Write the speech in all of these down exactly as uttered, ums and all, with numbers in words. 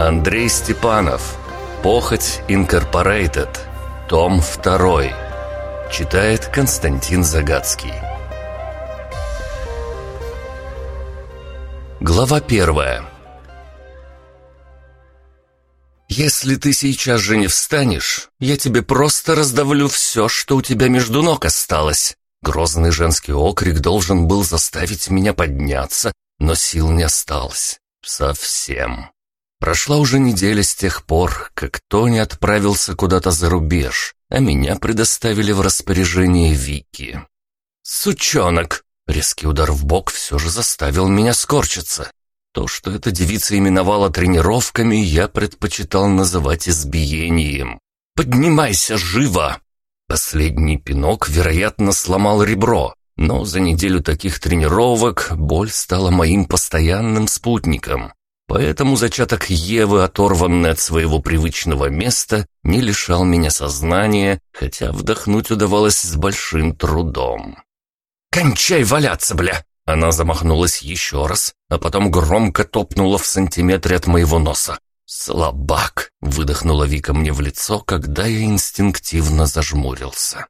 Андрей Степанов. Похоть Инкорпорейтед. Том второй. Читает Константин Загадский. Глава первая. «Если ты сейчас же не встанешь, я тебе просто раздавлю все, что у тебя между ног осталось». Грозный женский окрик должен был заставить меня подняться, но сил не осталось. Совсем. Прошла уже неделя с тех пор, как Тони отправился куда-то за рубеж, а меня предоставили в распоряжение Вики. «Сучонок!» Резкий удар в бок все же заставил меня скорчиться. То, что эта девица именовала тренировками, я предпочитал называть избиением. «Поднимайся живо!» Последний пинок, вероятно, сломал ребро, но за неделю таких тренировок боль стала моим постоянным спутником. Поэтому зачаток Евы, оторванный от своего привычного места, не лишал меня сознания, хотя вдохнуть удавалось с большим трудом. «Кончай валяться, бля!» Она замахнулась еще раз, а потом громко топнула в сантиметре от моего носа. «Слабак!» — выдохнула Вика мне в лицо, когда я инстинктивно зажмурился.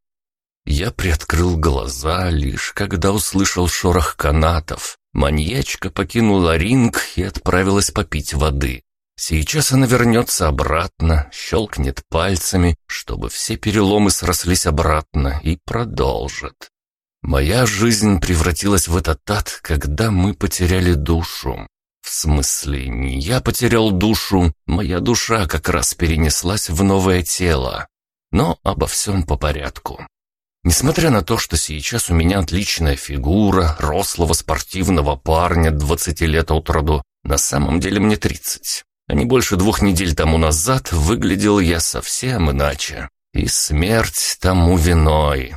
Я приоткрыл глаза, лишь когда услышал шорох канатов. Маньячка покинула ринг и отправилась попить воды. Сейчас она вернется обратно, щелкнет пальцами, чтобы все переломы срослись обратно, и продолжит. Моя жизнь превратилась в этот ад, когда мы потеряли душу. В смысле, не я потерял душу, моя душа как раз перенеслась в новое тело. Но обо всем по порядку. Несмотря на то, что сейчас у меня отличная фигура, рослого спортивного парня двадцати лет от роду, на самом деле мне тридцать. А не больше двух недель тому назад выглядел я совсем иначе. И смерть тому виной.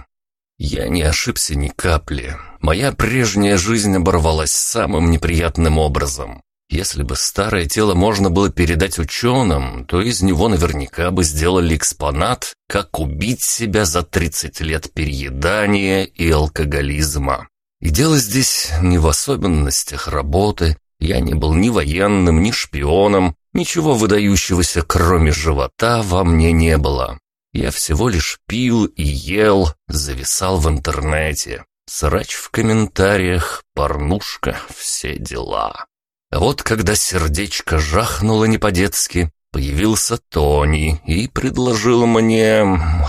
Я не ошибся ни капли. Моя прежняя жизнь оборвалась самым неприятным образом. Если бы старое тело можно было передать ученым, то из него наверняка бы сделали экспонат, как убить себя за тридцать лет переедания и алкоголизма. И дело здесь не в особенностях работы. Я не был ни военным, ни шпионом. Ничего выдающегося, кроме живота, во мне не было. Я всего лишь пил и ел, зависал в интернете. Срач в комментариях, порнушка, все дела. А вот когда сердечко жахнуло не по-детски, появился Тони и предложил мне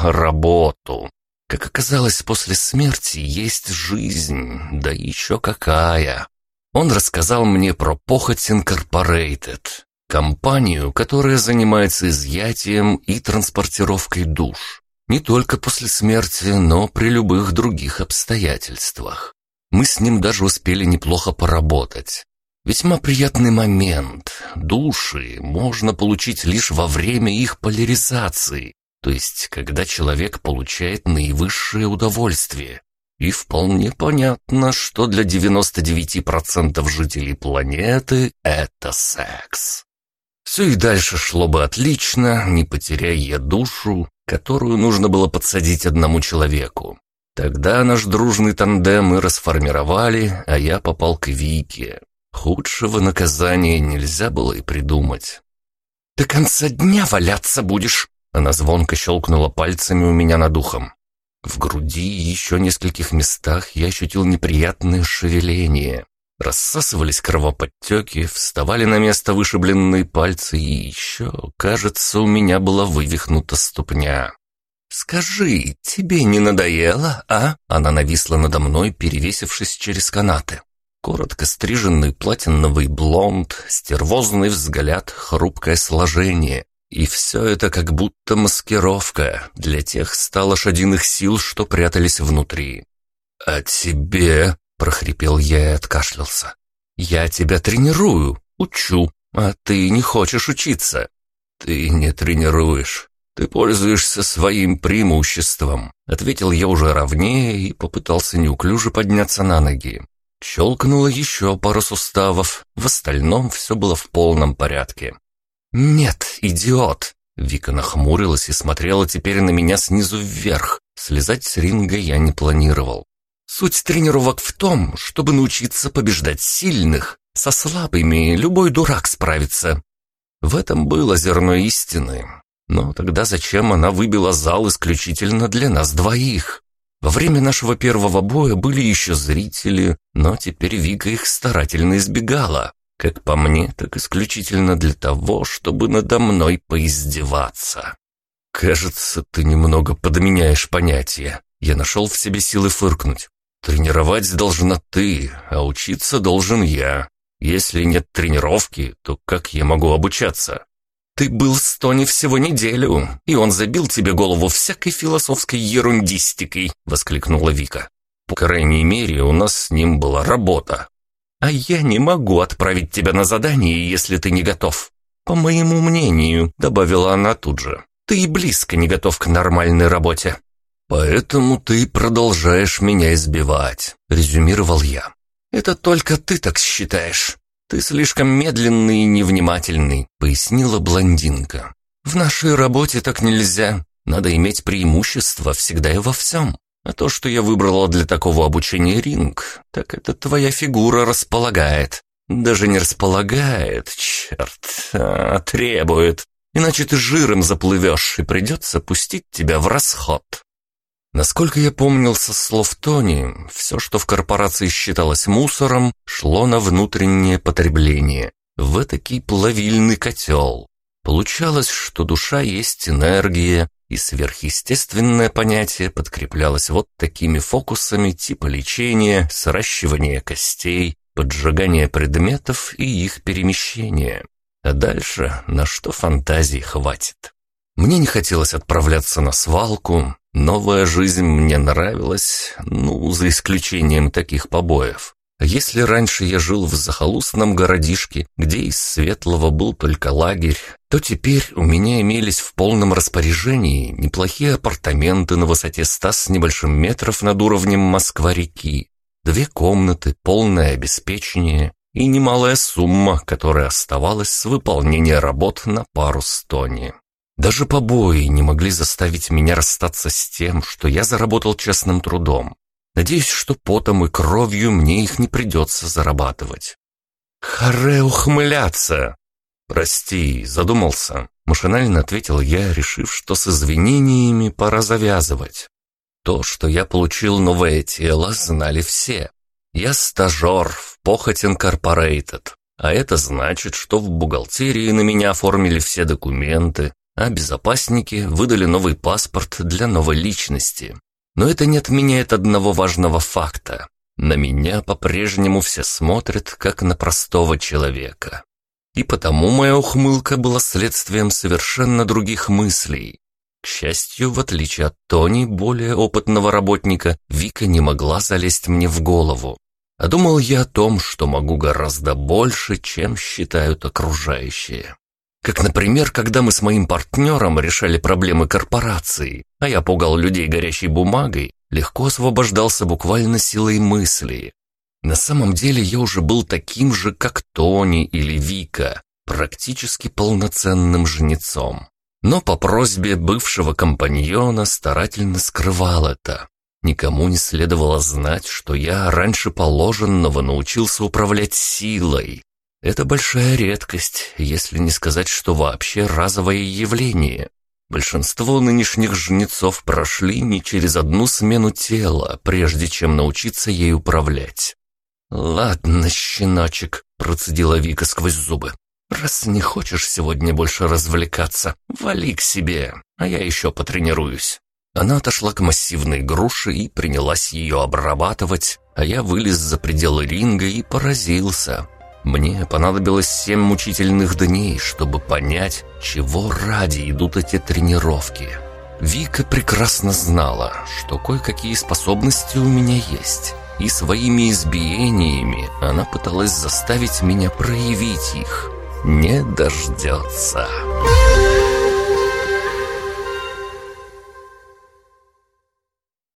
работу. Как оказалось, после смерти есть жизнь, да еще какая. Он рассказал мне про Похоть Инкорпорейтед, компанию, которая занимается изъятием и транспортировкой душ. Не только после смерти, но при любых других обстоятельствах. Мы с ним даже успели неплохо поработать. Весьма приятный момент. Души можно получить лишь во время их поляризации, то есть когда человек получает наивысшее удовольствие. И вполне понятно, что для девяноста девяти процентов жителей планеты это секс. Все и дальше шло бы отлично, не потеряя я душу, которую нужно было подсадить одному человеку. Тогда наш дружный тандем мы расформировали, а я попал к Вике. Худшего наказания нельзя было и придумать. «До конца дня валяться будешь!» Она звонко щелкнула пальцами у меня над ухом. В груди и еще нескольких местах я ощутил неприятное шевеление. Рассасывались кровоподтеки, вставали на место вышибленные пальцы, и еще, кажется, у меня была вывихнута ступня. «Скажи, тебе не надоело, а?» Она нависла надо мной, перевесившись через канаты. Коротко стриженный платиновый блонд, стервозный взгляд, хрупкое сложение. И все это как будто маскировка для тех ста лошадиных сил, что прятались внутри. «А тебе?» — прохрипел я и откашлялся. «Я тебя тренирую, учу, а ты не хочешь учиться». «Ты не тренируешь, ты пользуешься своим преимуществом», — ответил я уже ровнее и попытался неуклюже подняться на ноги. Щелкнуло еще пару суставов, в остальном все было в полном порядке. «Нет, идиот!» Вика нахмурилась и смотрела теперь на меня снизу вверх. Слезать с ринга я не планировал. «Суть тренировок в том, чтобы научиться побеждать сильных. Со слабыми любой дурак справится». В этом было зерно истины. Но тогда зачем она выбила зал исключительно для нас двоих? Во время нашего первого боя были еще зрители, но теперь Вика их старательно избегала. Как по мне, так исключительно для того, чтобы надо мной поиздеваться. «Кажется, ты немного подменяешь понятия». Я нашел в себе силы фыркнуть. «Тренировать должна ты, а учиться должен я. Если нет тренировки, то как я могу обучаться?» «Ты был с Тони всего неделю, и он забил тебе голову всякой философской ерундистикой», — воскликнула Вика. «По крайней мере, у нас с ним была работа». «А я не могу отправить тебя на задание, если ты не готов. По моему мнению», — добавила она тут же, — «ты и близко не готов к нормальной работе». «Поэтому ты продолжаешь меня избивать», — резюмировал я. «Это только ты так считаешь. Ты слишком медленный и невнимательный», — пояснила блондинка. «В нашей работе так нельзя. Надо иметь преимущество всегда и во всем. А то, что я выбрала для такого обучения ринг, так это твоя фигура располагает. Даже не располагает, черт, а требует. Иначе ты жиром заплывешь, и придется пустить тебя в расход». Насколько я помнил со слов Тони, все, что в корпорации считалось мусором, шло на внутреннее потребление, в этакий плавильный котел. Получалось, что душа есть энергия, и сверхъестественное понятие подкреплялось вот такими фокусами типа лечения, сращивания костей, поджигания предметов и их перемещения. А дальше на что фантазии хватит. Мне не хотелось отправляться на свалку. Новая жизнь мне нравилась, ну, за исключением таких побоев. А если раньше я жил в захолустном городишке, где из светлого был только лагерь, то теперь у меня имелись в полном распоряжении неплохие апартаменты на высоте ста с небольшим метров над уровнем Москва-реки, две комнаты, полное обеспечение и немалая сумма, которая оставалась с выполнения работ на пару с Тони. Даже побои не могли заставить меня расстаться с тем, что я заработал честным трудом. Надеюсь, что потом и кровью мне их не придется зарабатывать. «Харе ухмыляться!» «Прости, задумался», — машинально ответил я, решив, что с извинениями пора завязывать. То, что я получил новое тело, знали все. Я стажер в Похоть Инкорпорейтед, а это значит, что в бухгалтерии на меня оформили все документы, а безопасники выдали новый паспорт для новой личности. Но это не отменяет одного важного факта. На меня по-прежнему все смотрят, как на простого человека. И потому моя ухмылка была следствием совершенно других мыслей. К счастью, в отличие от Тони, более опытного работника, Вика не могла залезть мне в голову. А думал я о том, что могу гораздо больше, чем считают окружающие. Как, например, когда мы с моим партнером решали проблемы корпорации, а я пугал людей горящей бумагой, легко освобождался буквально силой мысли. На самом деле я уже был таким же, как Тони или Вика, практически полноценным жнецом. Но по просьбе бывшего компаньона старательно скрывал это. Никому не следовало знать, что я раньше положенного научился управлять силой. Это большая редкость, если не сказать, что вообще разовое явление. Большинство нынешних жнецов прошли не через одну смену тела, прежде чем научиться ей управлять. «Ладно, щеночек», — процедила Вика сквозь зубы. «Раз не хочешь сегодня больше развлекаться, вали к себе, а я еще потренируюсь». Она отошла к массивной груше и принялась ее обрабатывать, а я вылез за пределы ринга и поразился. Мне понадобилось семь мучительных дней, чтобы понять, чего ради идут эти тренировки. Вика прекрасно знала, что кое-какие способности у меня есть, и своими избиениями она пыталась заставить меня проявить их. Не дождется.